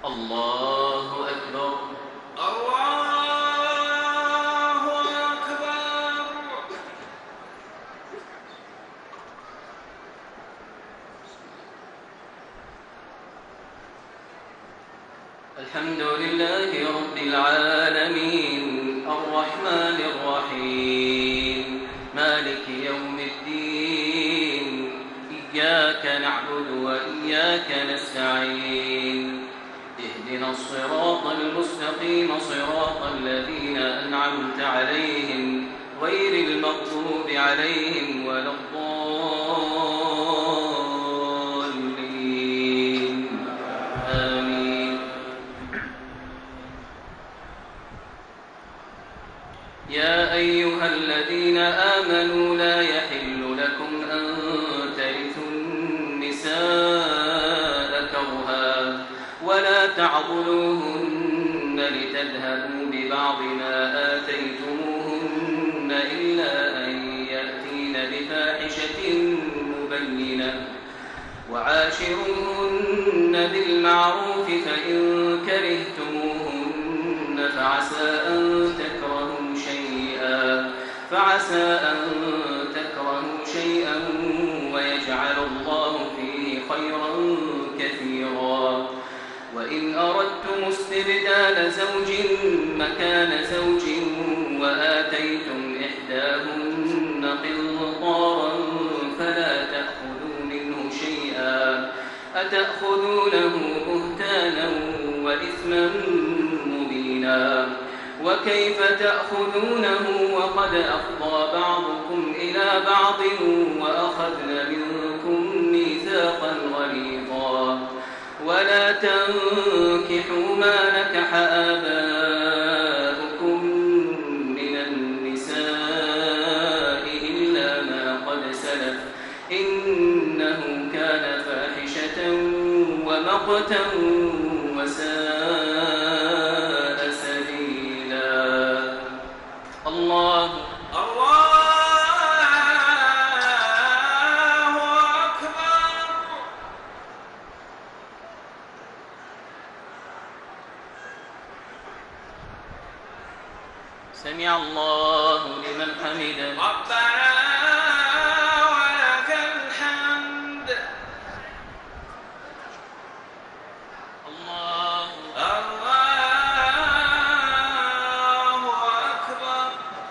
الله أكبر. الله أكبر. الحمد لله رب العالمين الرحمن الرحيم مالك يوم الدين إياك نعبد وإياك نستعين اهدنا الصراط المستقيم صراط الذين أنعمت عليهم غير المغضوب عليهم ولا الضالين آمين. يا أيها الذين آمنوا لا يحل لكم أن ترثوا النساء كرها ولا تعضلوهن لتذهبوا ببعض ما آتيتموهن إلا أن يأتين بفاحشة مبينة وعاشروهن بالمعروف فإن كرهتموهن فعسى أن تكرهوا شيئا ويجعل الله فيه خيرا كثيرا وإن أردتم استبدال زوج مكان زوج وآتيتم إحداهن قنطارا فلا تأخذوا منه شيئا أتأخذونه بهتانا وإثما مبينا وكيف تأخذونه وقد أفضى بعضكم إلى بعض وأخذن منكم ميثاقا غليظا ولا تنكحوا ما نكح آباؤكم من النساء إلا ما قد سلف إنه كان فاحشة ومقتا وساء سبيلا. الله أكبر. سمع الله لمن حمده ربنا ولك الحمد. الله أكبر.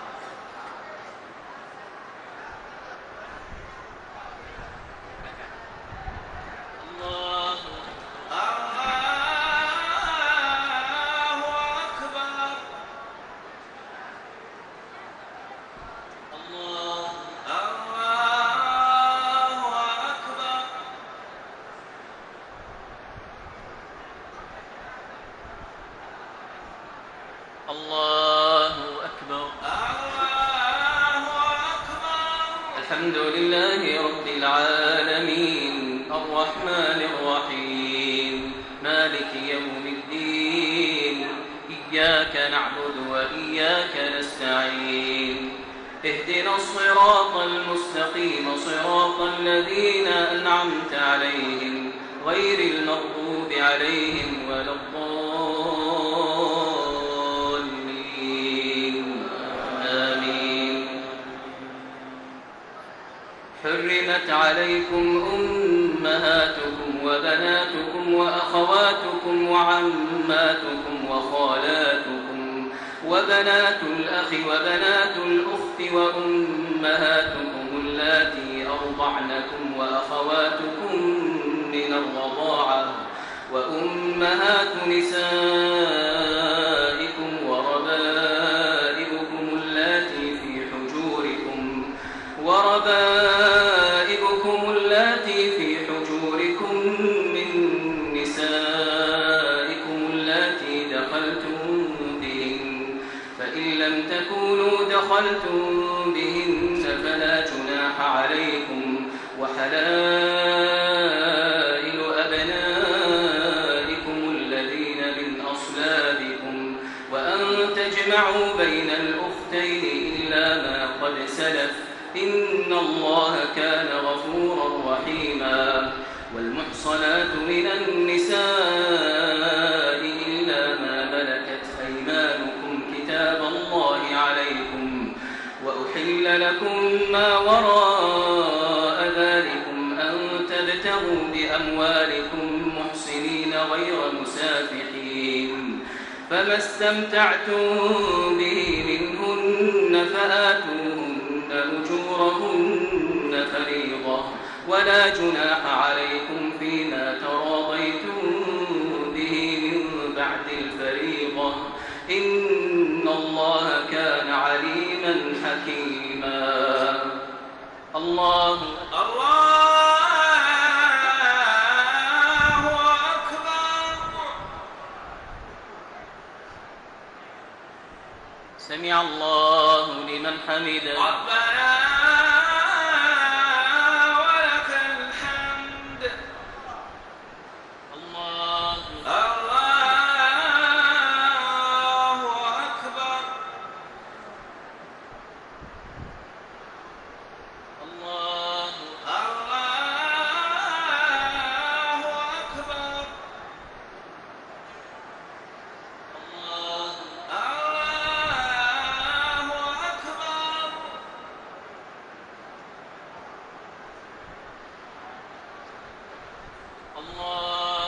الله أكبر. الله أكبر. الله أكبر. الحمد لله رب العالمين الرحمن الرحيم مالك يوم الدين إياك نعبد وإياك نستعين اهدنا الصراط المستقيم صراط الذين أنعمت عليهم غير المغضوب عليهم ولا الضالين آمين. حرمت عليكم أمهاتكم وبناتكم وأخواتكم وعماتكم وخالاتكم وبنات الأخ وبنات الأخت وأمهاتكم اللاتي أرضعنكم وأخواتكم من الرضاعة وأمهات نسائكم وربائبكم اللاتي في حجوركم من نسائكم اللاتي دخلتم بهن فإن لم تكونوا دخلتم بهن فلا جناح عليكم وحلائل أبنائكم الذين من أصلابكم وأن تجمعوا بين الأختين إلا ما قد سلف إن الله كان غفورا رحيما. والمحصنات من النساء مسافحين فما استمتعتم به منهن فآتوهن أجورهن فريضة ولا جناح عليكم فيما تراضيتم به من بعد الفريضة إن الله كان عليما حكيما. الله أكبر. سمع الله لمن حمده. ربنا ولك الحمد. الله أكبر. الله أكبر. الله أكبر. الله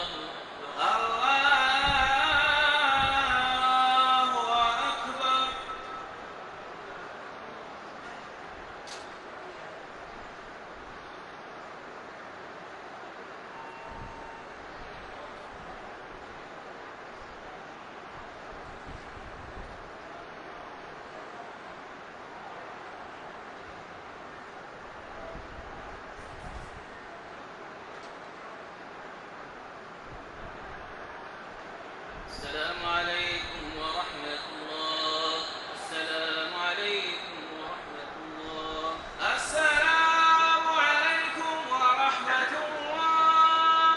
أكبر. السلام عليكم ورحمة الله. السلام عليكم ورحمة الله. السلام عليكم ورحمة الله.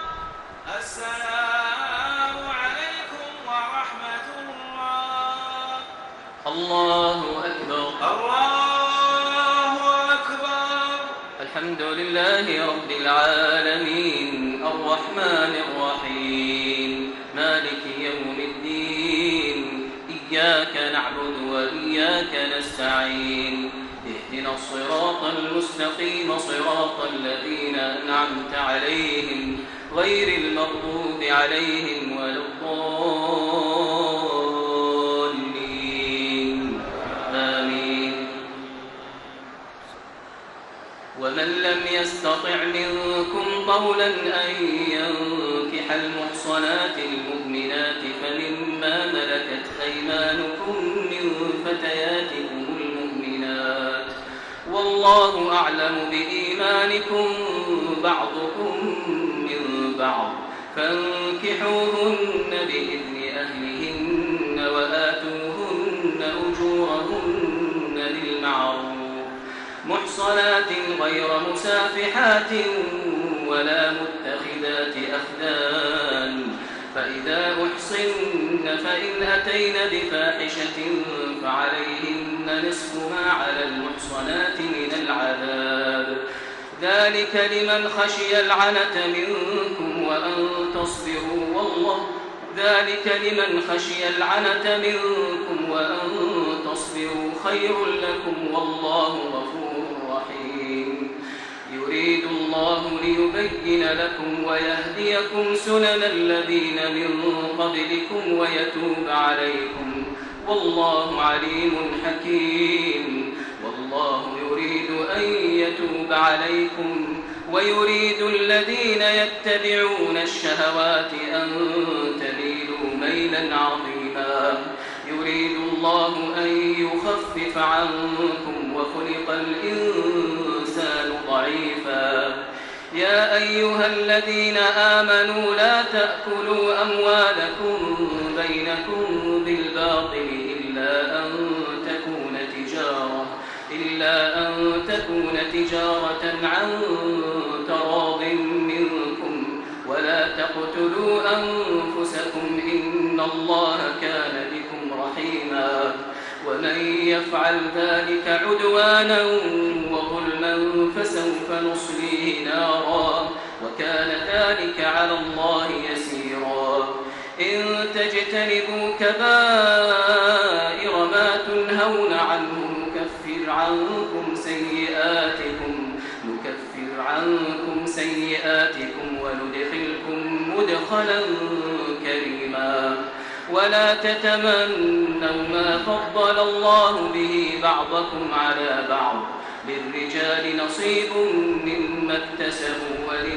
السلام عليكم ورحمة الله. الله أكبر. الله أكبر. الحمد لله رب العالمين الرحمن الرحيم مالك يوم الدين إياك نعبد وإياك نستعين اهدنا الصراط المستقيم صراط الذين أنعمت عليهم غير المغضوب عليهم ولا الضالين آمين. ومن لم يستطع منكم طولا أن ينكح المحصنات المؤمنات فمما ملكت أيمانكم من فتياتكم المؤمنات والله أعلم بإيمانكم بعضكم من بعض فانكحوهن بإذن أهلهن وآتوهن أجورهن بالمعروف محصنات غير مسافحات ولا متخذات أخدان فإذا أحصن فإن أتين بفاحشة فعليهن نصف ما على المحصنات من العذاب ذلك لمن خشي العنة منكم وأن تصبروا والله ذلك لمن خشي العنة منكم وأن تصبروا خير لكم والله غفور رحيم. يريد الله ليبين لكم ويهديكم سنن الذين من قبلكم ويتوب عليكم والله عليم حكيم. والله يريد أن يتوب عليكم ويريد الذين يتبعون الشهوات أن تميلوا ميلا عظيما. يريد الله أن يخفف عنكم وخلق الإنسان ضعيفا. يا أيها الذين آمنوا لا تأكلوا أموالكم بينكم بالباطل إلا أن تكون تجارة عن تراض منكم ولا تقتلوا أنفسكم إن الله كان بكم رحيما. ومن يفعل ذلك عدوانا وظلما فسوف نصليه نارا وكان ذلك على الله يسيرا. إن تجتنبوا كبائر ما تنهون عنه نكفر عنكم سيئاتكم وندخلكم مدخلا كريما. ولا تتمنوا ما فضل الله به بعضكم على بعض للرجال نصيب مما اكتسبوا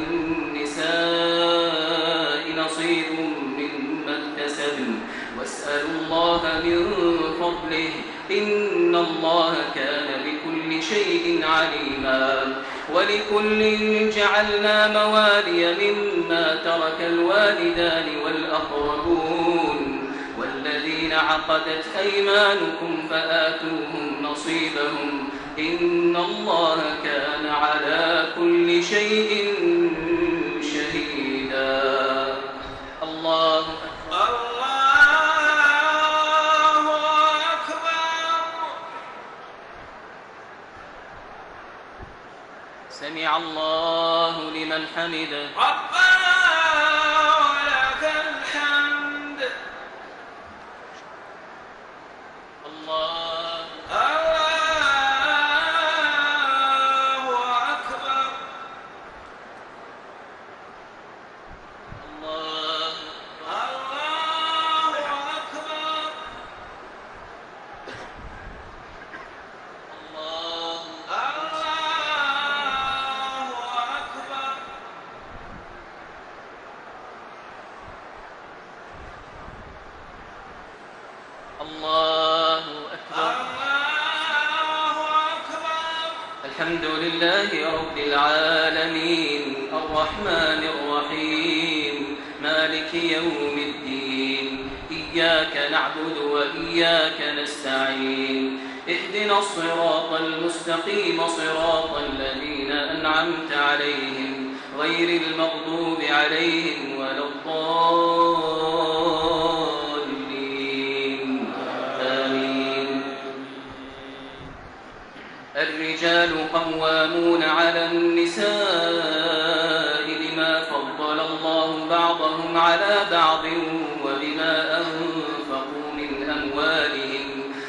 وللنساء نصيب مما اكتسبن واسألوا الله من فضله إن الله كان بكل شيء عليما ولكل جعلنا موالي مما ترك الوالدان والأقربون والذين عقدت أيمانكم فآتوهم نصيبهم إن الله كان على كل شيء شهيدا. الله أكبر. سمع الله لمن حمده. ربنا ولك الحمد. الله أكبر. الله أكبر. الله أكبر. الله أكبر. الحمد لله رب العالمين الرحمن الرحيم مالك يوم الدين إياك نعبد وإياك نستعين اهدنا الصراط المستقيم صراط الذين أنعمت عليهم غير المغضوب عليهم ولا الضالين آمين. الرجال قوامون على النساء بما فضل الله بعضهم على بعض وبما أنفقوا من أموالهم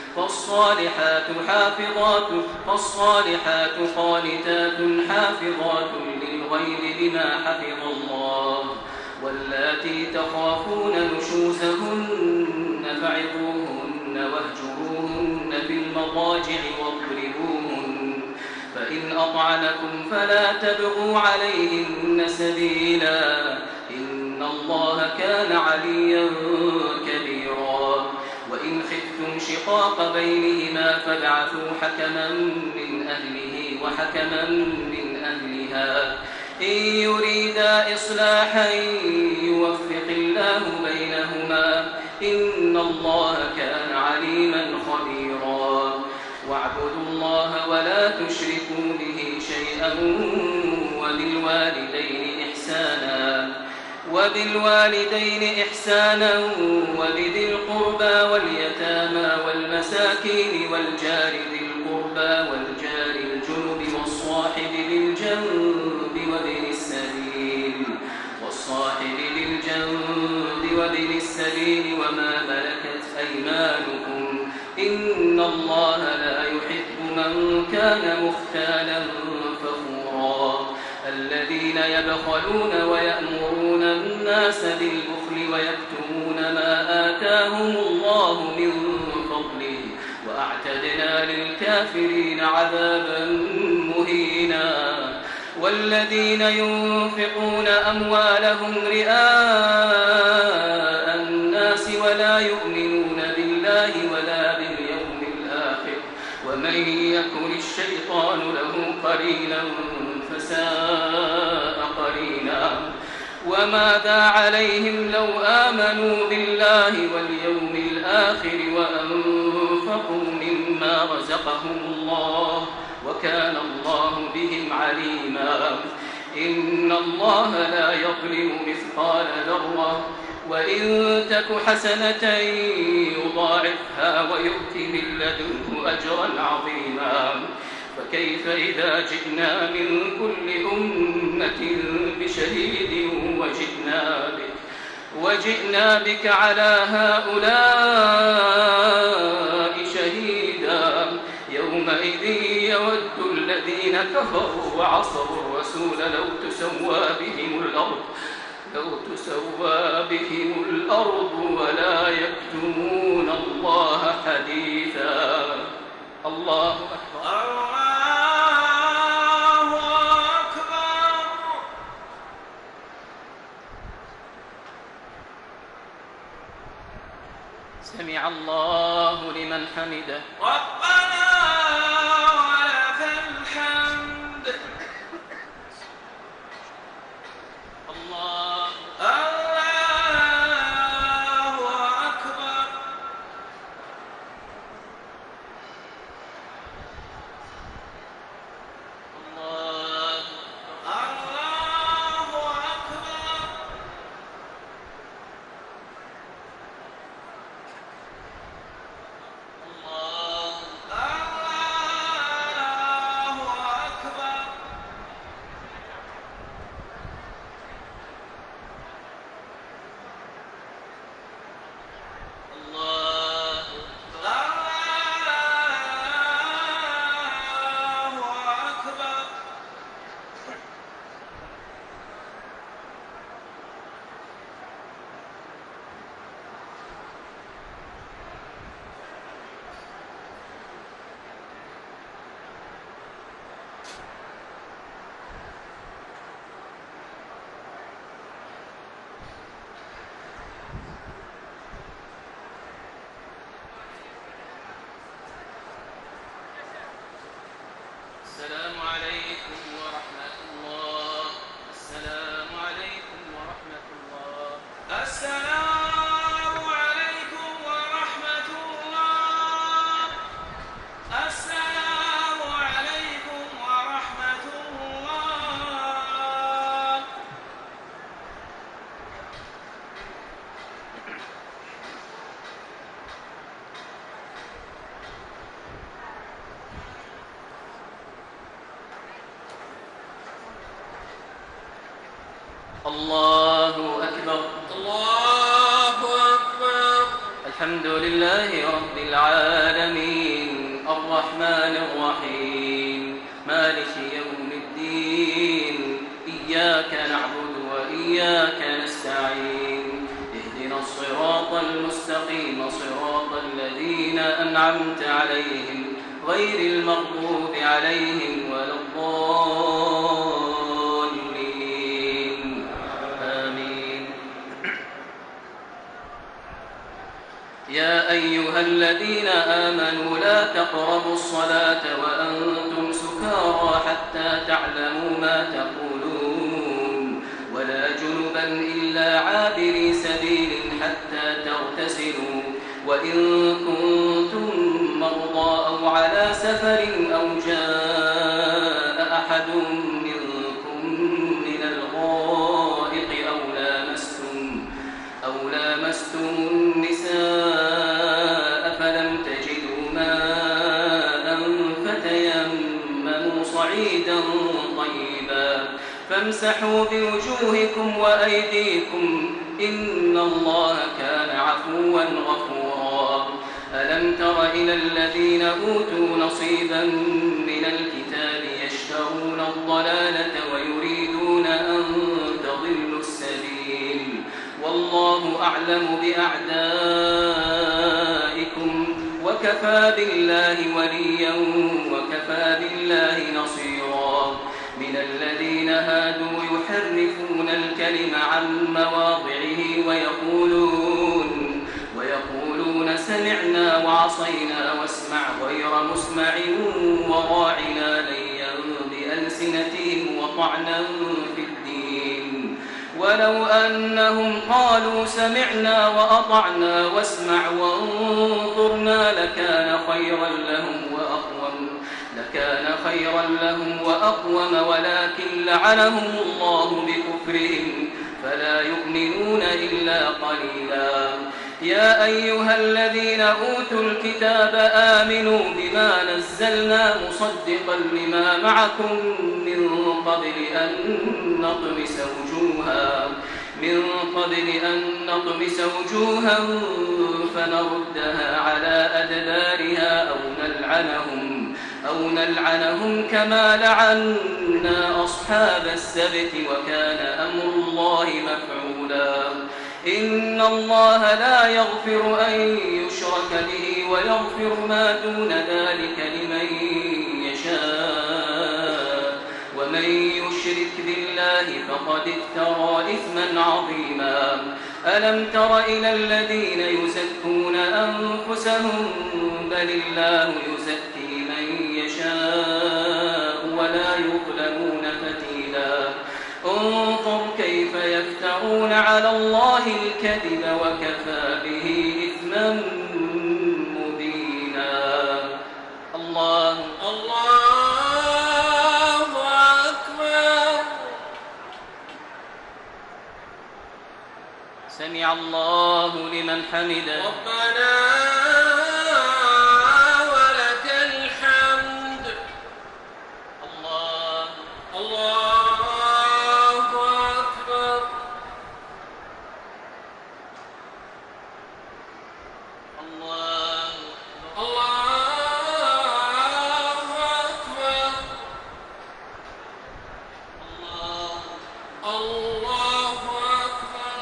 فالصالحات قانتات حافظات للغيب بما حفظ الله واللاتي تخافون نشوزهن فعظوهن واهجروهن في المضاجع واضربوهن فإن أطعنكم فلا تبغوا عليهن سبيلا إن الله كان عليا كبيرا وإن خفتم شقاق بينهما فابعثوا حكما من أهله وحكما من أهلها إن يريدا إصلاحا يوفق الله بينهما إن الله كان عليما خبيرا واعبدوا الله ولا تشركوا به شيئا وبالوالدين إحسانا وبذي القربى واليتامى والمساكين والجار ذي القربى والجار الجنب والصاحب بالجنب وابن السبيل وما ملكت أيمانكم إن الله لا يحب من كان مختالا فخورا الذين يبخلون ويأمرون الناس بالبخل ويكتمون ما آتاهم الله من فضله وأعتدنا للكافرين عذابا مهينا والذين ينفقون أموالهم رئاء الناس ولا يؤمنون بالله ولا باليوم الآخر ومن يكن الشيطان له قرينا فساء قرينا وماذا عليهم لو آمنوا بالله واليوم الآخر وأنفقوا مما رزقهم الله وكان الله بهم عليما إن الله لا يظلم مثقال ذرة وإن تك حسنة يضاعفها ويؤت من لدنه أجرا عظيما فكيف إذا جئنا من كل أمة بشهيد وجئنا بك على هؤلاء شهيدا يومئذ يود الذين كفروا وعصوا الرسول لو تسوى بهم الأرض ولا يكتمون الله حديثا. الله أكبر. الله أكبر. سمع الله لمن حمده. ربنا ولك الحمد. الله أكبر. الله أكبر. الله أكبر. الله أكبر. السلام عليكم ورحمة الله. السلام عليكم ورحمة الله. السلام عليكم ورحمة الله. السلام عليكم ورحمة الله. الله أكبر. الله أكبر. الحمد لله رب العالمين الرحمن الرحيم مالك يوم الدين إياك نعبد وإياك نستعين اهدنا الصراط المستقيم صراط الذين أنعمت عليهم غير المغضوب عليهم ولا الضالين آمين. يا أيها الذين آمنوا لا تقربوا الصلاة وأنتم سكارى حتى تعلموا ما تقولون ولا جنبا إلا عابري سبيل حتى تغتسلوا وإن كنتم مرضى أو على سفر أو جاء أحد منكم من الغائط أو لامستم النساء فلم تجدوا ماء فتيمموا صعيدا طيبا فامسحوا بوجوهكم وأيديكم إن الله كان عفوا غفورا. ألم تر إلى الذين أوتوا نصيبا من الكتاب يشترون الضلالة ويريدون أن تضلوا السبيل والله أعلم بأعدائكم وكفى بالله وليا وكفى بالله نصيرا. من الذين هادوا يحرفون الكلم عن مواضعه ويقولون سمعنا وعصينا واسمع غير مسمع وراعنا ليا بألسنتهم وطعنا في الدين ولو أنهم قالوا سمعنا وأطعنا واسمع وانظرنا لكان خيرا لهم وأقوم ولكن لعنهم الله بكفرهم فلا يؤمنون إلا قليلا. يا أيها الذين أوتوا الكتاب آمنوا بما نزلنا مصدقا لما معكم من قبل أن نطمس وجوها فنردها على أدبارها أو نلعنهم كما لعنا أصحاب السبت وكان أمر الله مفعولا. إن الله لا يغفر أن يشرك به ويغفر ما دون ذلك لمن يشاء ومن يشرك بالله فقد افترى إثما عظيما ألم تر إلى الذين يزكون أنفسهم بل الله يزكي من يشاء ولا يظلمون فتيلا انظر كيف يفترون على الله الكذب وكفى به إثما مبينا الله أكبر. سمع الله لمن حمده ربنا ولك الحمد. الله أكبر. الله أكبر. الله أكبر.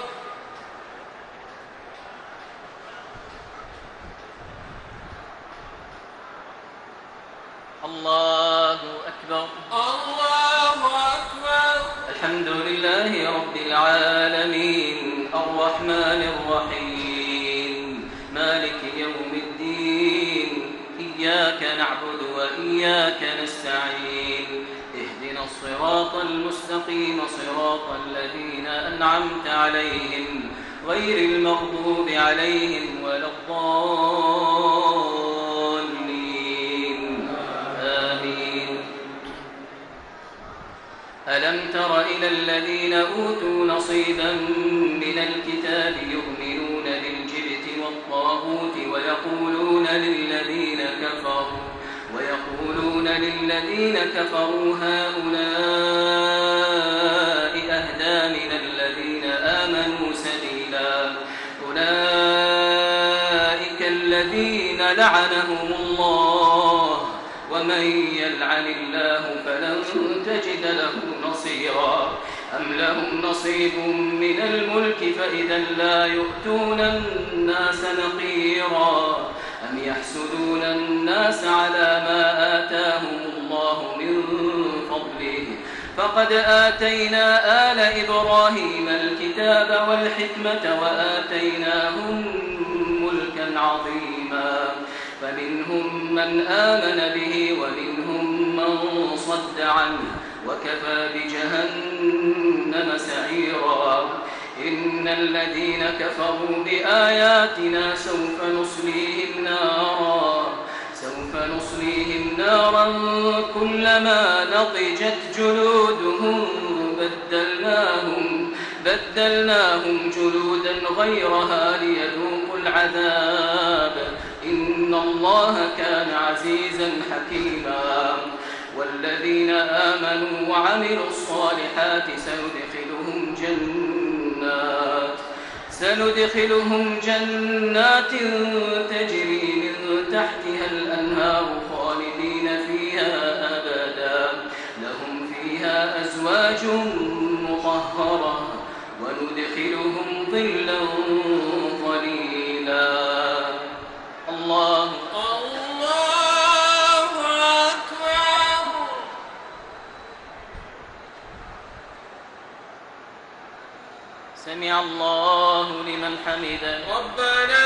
الله أكبر. الله أكبر. الحمد لله رب العالمين الرحمن الرحيم مالك يوم الدين إياك نعبد وإياك نستعين اهدنا الصراط المستقيم صراط الذين أنعمت عليهم غير المغضوب عليهم ولا الضالين آمين. ألم تر إلى الذين أوتوا نصيبا من الكتاب يؤمنون بالجبت والطاغوت ويقولون للذين كفروا هؤلاء أهدى من الذين آمنوا سبيلا أولئك الذين لعنهم الله ومن يلعن الله فلن تجد له نصيرا أم لهم نصيب من الملك فإذا لا يؤتون الناس نقيرا أم يحسدون الناس على ما آتاهم الله من فضله فقد آتينا آل إبراهيم الكتاب والحكمة وآتيناهم ملكا عظيما فمنهم من آمن به ومنهم من صد عنه وكفى بجهنم سعيرا إن الذين كفروا بآياتنا سوف نصليهم نارا كلما نضجت جلودهم بدلناهم جلودا غيرها ليذوقوا العذاب إن الله كان عزيزا حكيما والذين آمنوا وعملوا الصالحات سندخلهم جنات تجري من تحتها الأنهار خالدين فيها أبدا لهم فيها أزواج مطهرة وندخلهم ظلا ظليلا الله أكبر. سمع الله لمن حمده ربنا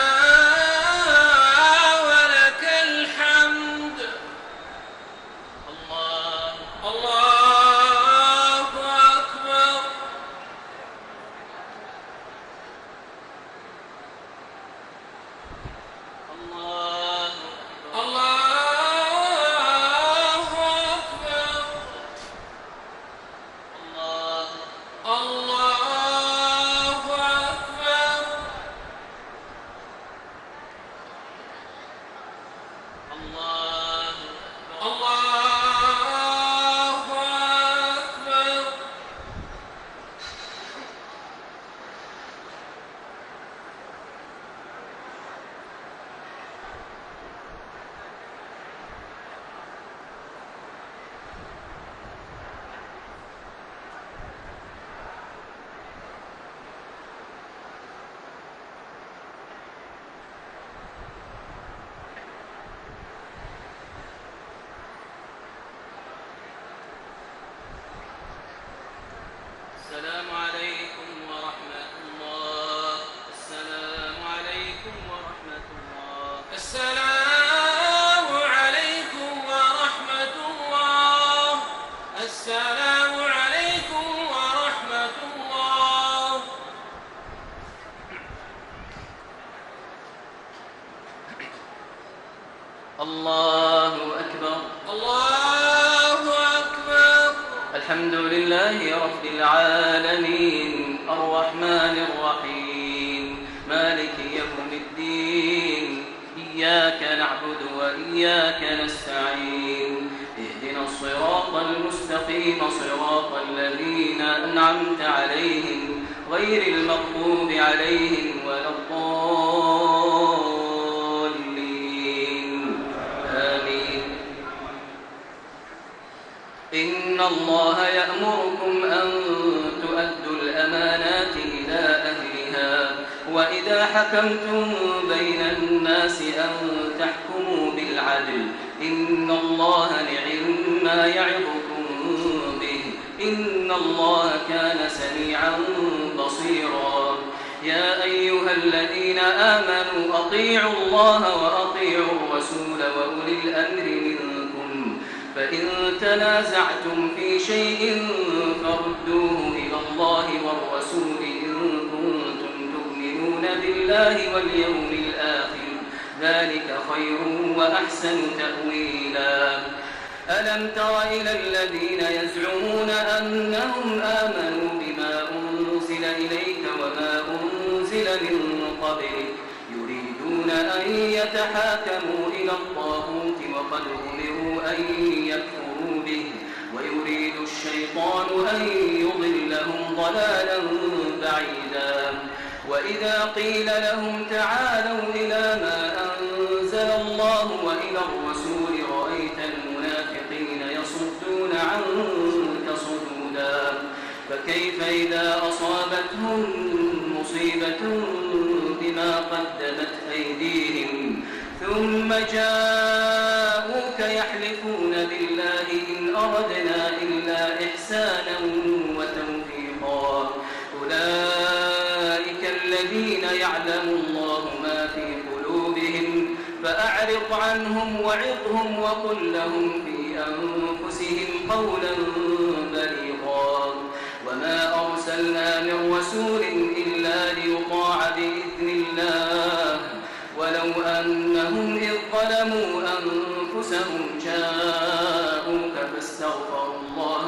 ولك الحمد. الله أكبر. الله أكبر. الله أكبر. الله أكبر. الله أكبر. الحمد لله رب العالمين الرحمن الرحيم مالك يوم الدين إياك نعبد وإياك نستعين اهدنا الصراط المستقيم صراط الذين أنعمت عليهم غير المغضوب عليهم ولا الضالين آمين. إن الله يأمركم أن تؤدوا الأمانات إلى أهلها وإذا حكمتم بين الناس أن تحكموا بالعدل إن الله نعم ما يعظكم به إن الله كان سميعا بصيرا. يا أيها الذين آمنوا أطيعوا الله وأطيعوا الرسول وأولي الأمر منكم فإن تنازعتم في شيء فردوه إلى الله والرسول إن كنتم تؤمنون بالله واليوم الآخر ذلك خير وأحسن تأويلا. ألم تر إلى الذين يزعمون أنهم آمنوا بما أنزل إليك وما أنزل من قبلك يريدون أن يتحاكموا إلى الطاغوت وقد أمروا أن يكفروا به ويريد الشيطان أن يضلهم ضلالا بعيدا. وإذا قيل لهم تعالوا إلى ما أنزل الله وإلى الرسول رأيت المنافقين يصدون عنك صدودا. فكيف إذا أصابتهم مصيبة بما قدمت أيديهم ثم جاءوك يحلفون بالله إن أردنا إلا إحسانا وتوفيقا أولئك الذين يعلم الله ما في قلوبهم فأعرض عنهم وعظهم وقل لهم في أنفسهم قولا بليغا. وما أرسلنا من رسول إلا ليطاع بإذن الله ولو أنهم إذ ظلموا أنفسهم جاءوك فاستغفروا الله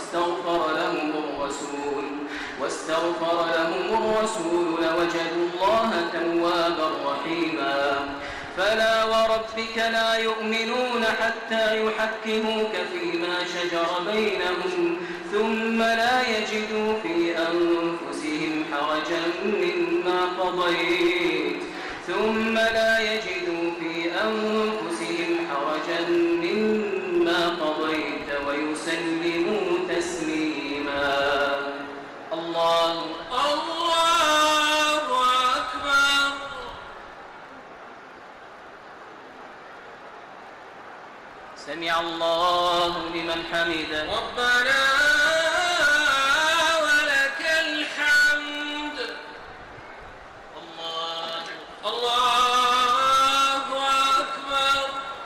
واستغفر لهم الرسول لوجدوا الله توابا رحيما. فلا وربك لا يؤمنون حتى يحكموك فيما شجر بينهم ثم لا يجدوا في أنفسهم حرجا مما قضيت ويسلموا تسليما. الله أكبر. سمع الله لمن حمده ربنا ولك الحمد. الله أكبر.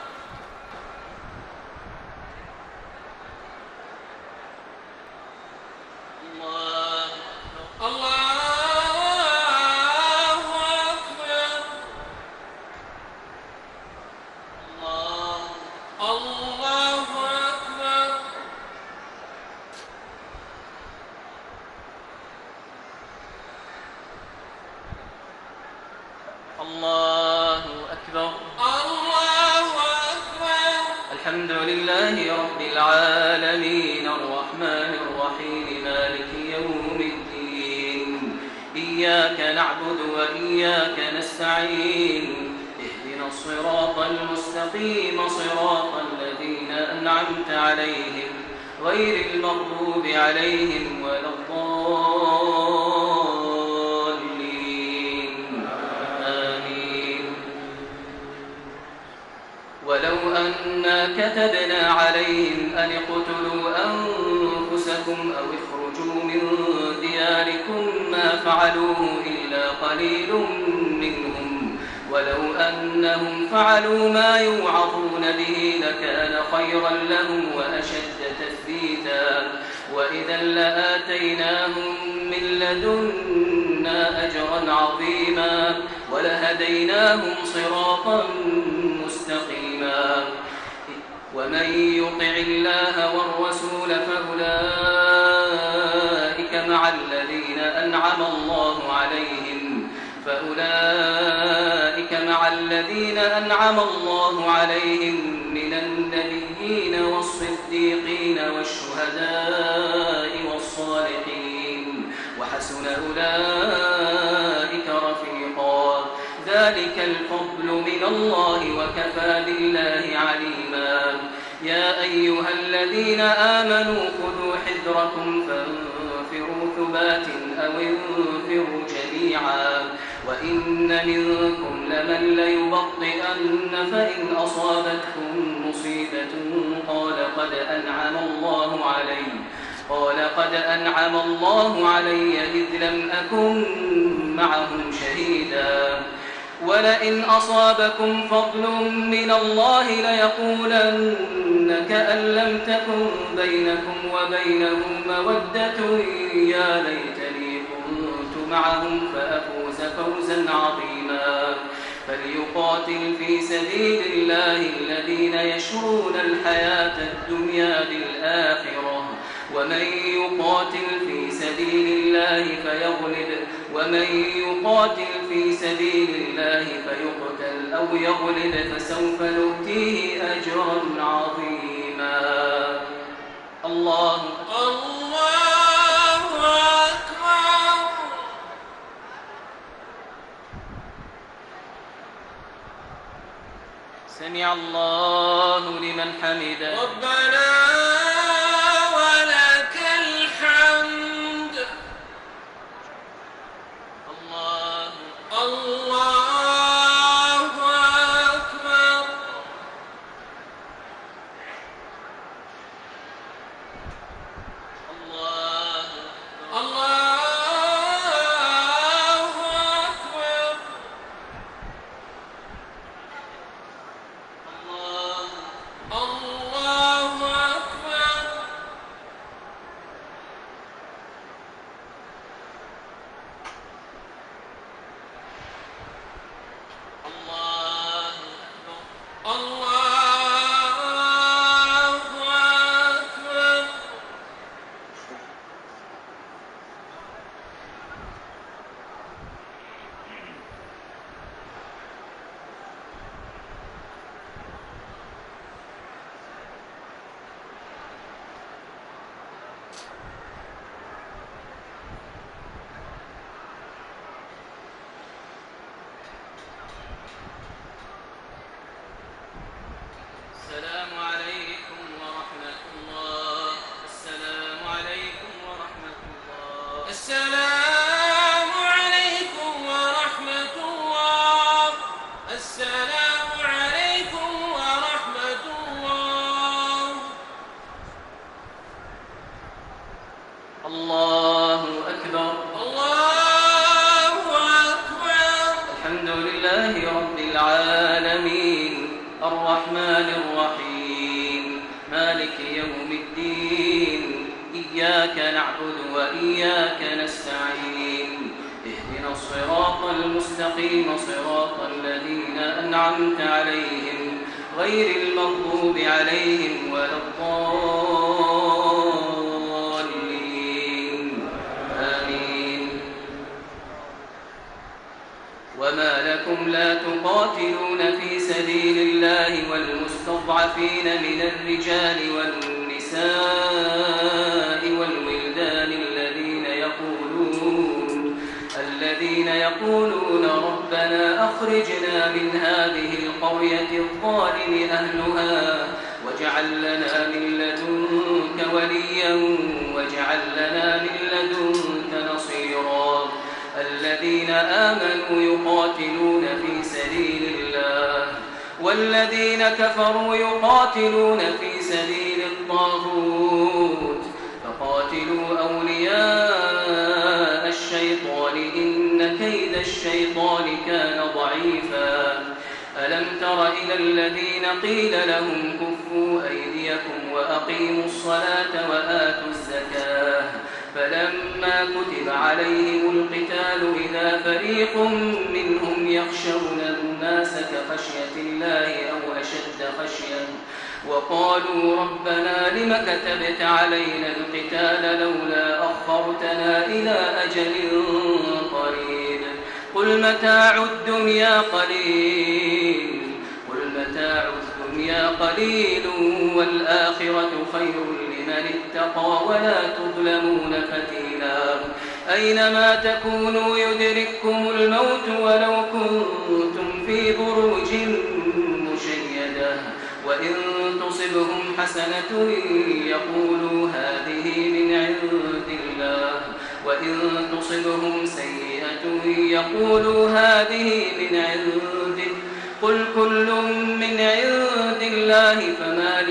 الله أكبر. الله أكبر. الحمد لله رب العالمين الرحمن الرحيم مالك يوم الدين إياك نعبد وإياك نستعين اهدنا الصراط المستقيم صراط الذين أنعمت عليهم غير المغضوب عليهم ولا الضالين آمين. ولو أنا كتبنا عليهم أن اقتلوا أنفسكم أو اخرجوا من دياركم ما فعلوه إلا قليل منهم ولو أنهم فعلوا ما يوعظون به لكان خيرا لهم وأشد تثبيتا وإذا لآتيناهم من لدنا أجرا عظيما ولهديناهم صراطا مستقيما ومن يطع الله والرسول فأولئك مع الذين أنعم الله عليهم من النبيين والصديقين والشهداء والصالحين وحسن أولئك رفيقا ذلك الفضل من الله وكفى بالله عليما يا أيها الذين آمنوا خذوا حذركم فانفروا ثبات أو انفروا جميعا وإن منكم لمن ليبطئن فإن أصابتكم مصيبة قال قد أنعم الله علي إذ لم أكن معهم شهيدا ولئن أصابكم فضل من الله ليقولن كأن لم تكن بينكم وبينهم مودة يا ليتني كنت معهم فأفوز فوزا عظيما فليقاتل في سبيل الله الذين يشرون الحياة الدنيا بالآخرة ومن يقاتل في سبيل الله فيقتل أو يغلب فسوف نؤتيه أجرا عظيما الله أكبر سمع الله لمن حمده ربنا ولك الحمد الله أكبر الله أكبر السلام عليكم ورحمة الله السلام عليكم ورحمة الله السلام عليكم ورحمة الله السلام عليكم ورحمة الله الله أكبر الحمد لله رب العالمين الرحمن الرحيم مالك يوم الدين إياك نعبد وإياك نستعين اهدنا الصراط المستقيم صراط الذين أنعمت عليهم غير المغضوب عليهم ولا الضالين آمين وما لكم لا تقاتلون في سبيل الله والمستضعفين من الرجال والنساء والولدان الذين يقولون ربنا أخرجنا من هذه القرية الظالم أهلها واجعل لنا من لدنك وليا واجعل لنا من لدنك نصيرا الذين آمنوا يقاتلون في سبيل الله والذين كفروا يقاتلون في سبيل الطاغوت فقاتلوا أولياء الشيطان إن كيد الشيطان كان ضعيفا ألم تر إلى الذين قيل لهم كفوا أيديكم وأقيموا الصلاة وآتوا الزكاة فلما كتب عليهم القتال إذا فريق منهم يخشون الناس كخشية الله أو أشد خشية وقالوا ربنا لم كتبت علينا القتال لولا أخرتنا إلى أجل قريب قل متاع الدنيا قليل والآخرة خير لمن اتقى ولا تظلمون فتيلا أينما تكونوا يدرككم الموت ولو كنتم في بروج مشيدة وإن تصبهم حسنة يقولوا هذه من عند الله وإن تصبهم سيئة يقولوا هذه من عندك قل كل من عند الله فما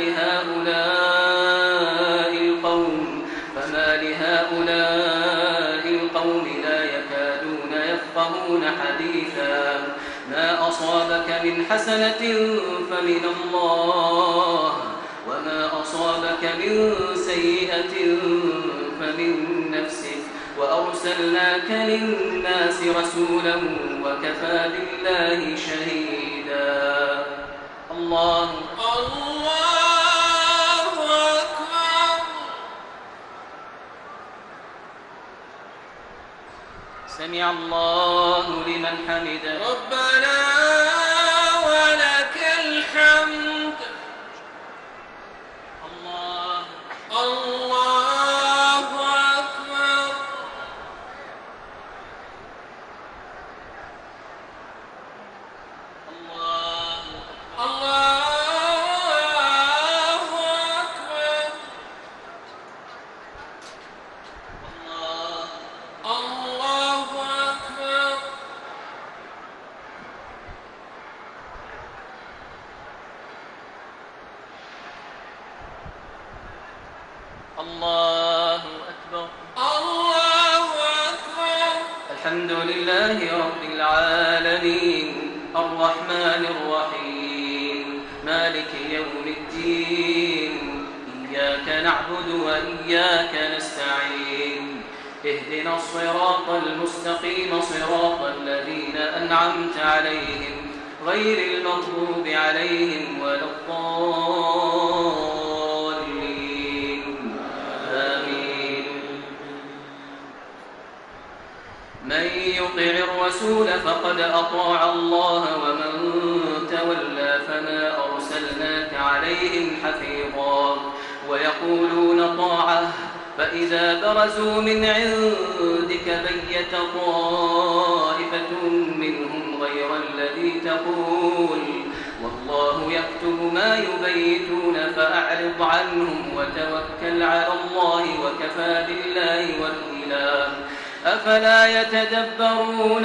لهؤلاء القوم لا يكادون يفقهون حديثا ما أصابك من حسنة فمن الله وما أصابك من سيئة فمن نفسك وأرسلناك للناس رسولا وكفى بالله شهيدا الله أكبر سمع الله لمن حمده ربنا ولك الحمد الله أكبر الله أكبر الله أكبر الله أكبر الله أكبر الحمد لله رب العالمين الرحمن الرحيم مالك يوم الدين إياك نعبد وإياك نستعين اهدنا الصراط المستقيم صراط الذين أنعمت عليهم غير المغضوب عليهم ولا الضالين آمين من يطع الرسول فقد أطاع الله ومن تولى فما أرسلناك عليهم حفيظا ويقولون طاعة فإذا برزوا من عندك بيت طائفة منهم غير الذي تقول والله يكتب ما يبيتون فأعرض عنهم وتوكل على الله وكفى بالله وكيلا أفلا يتدبرون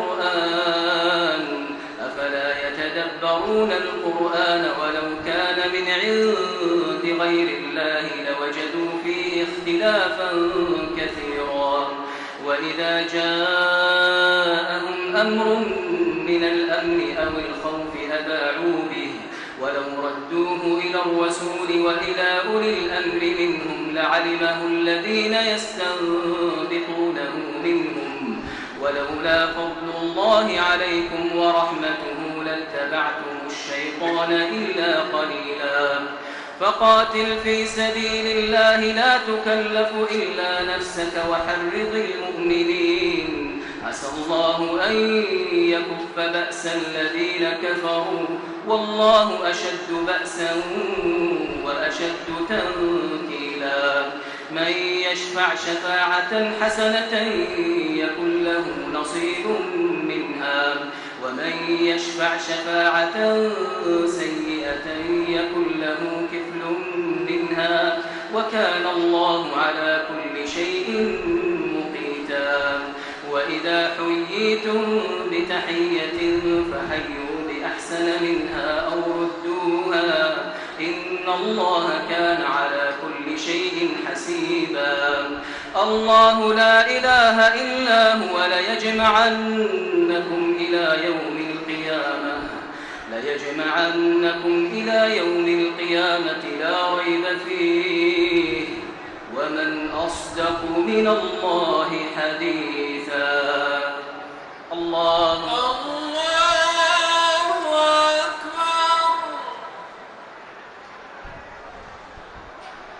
القرآن ولو كان من عند غير الله لوجدوا فيه اختلافا كثيرا وإذا جاءهم أمر من الأمن أو الخوف أذاعوا به ولو ردوه إلى الرسول وإلى أولي الأمر منهم لعلمه الذين يستنبطونه منهم ولولا فضل الله عليكم ورحمته لاتبعتم الشيطان إلا قليلا فقاتل في سبيل الله لا تكلف إلا نفسك وحرض المؤمنين عسى الله أن يكف بأس الذين كفروا والله أشد بأسا وأشد تنكيلا من يشفع شفاعة حسنة يكن له نصيب منها ومن يشفع شفاعة سيئة يكن له كفل منها وكان الله على كل شيء مقيتا وإذا حييتم بتحية فحيوا بأحسن منها أو ردوها إن الله كان على كل شيء حسيبا الله لا إله إلا هو ليجمعنكم إلى يوم القيامة لا ريب فيه ومن أصدق من الله حديثا. الله أكبر.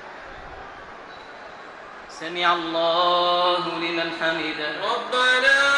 سمع الله لمن حمده. ربنا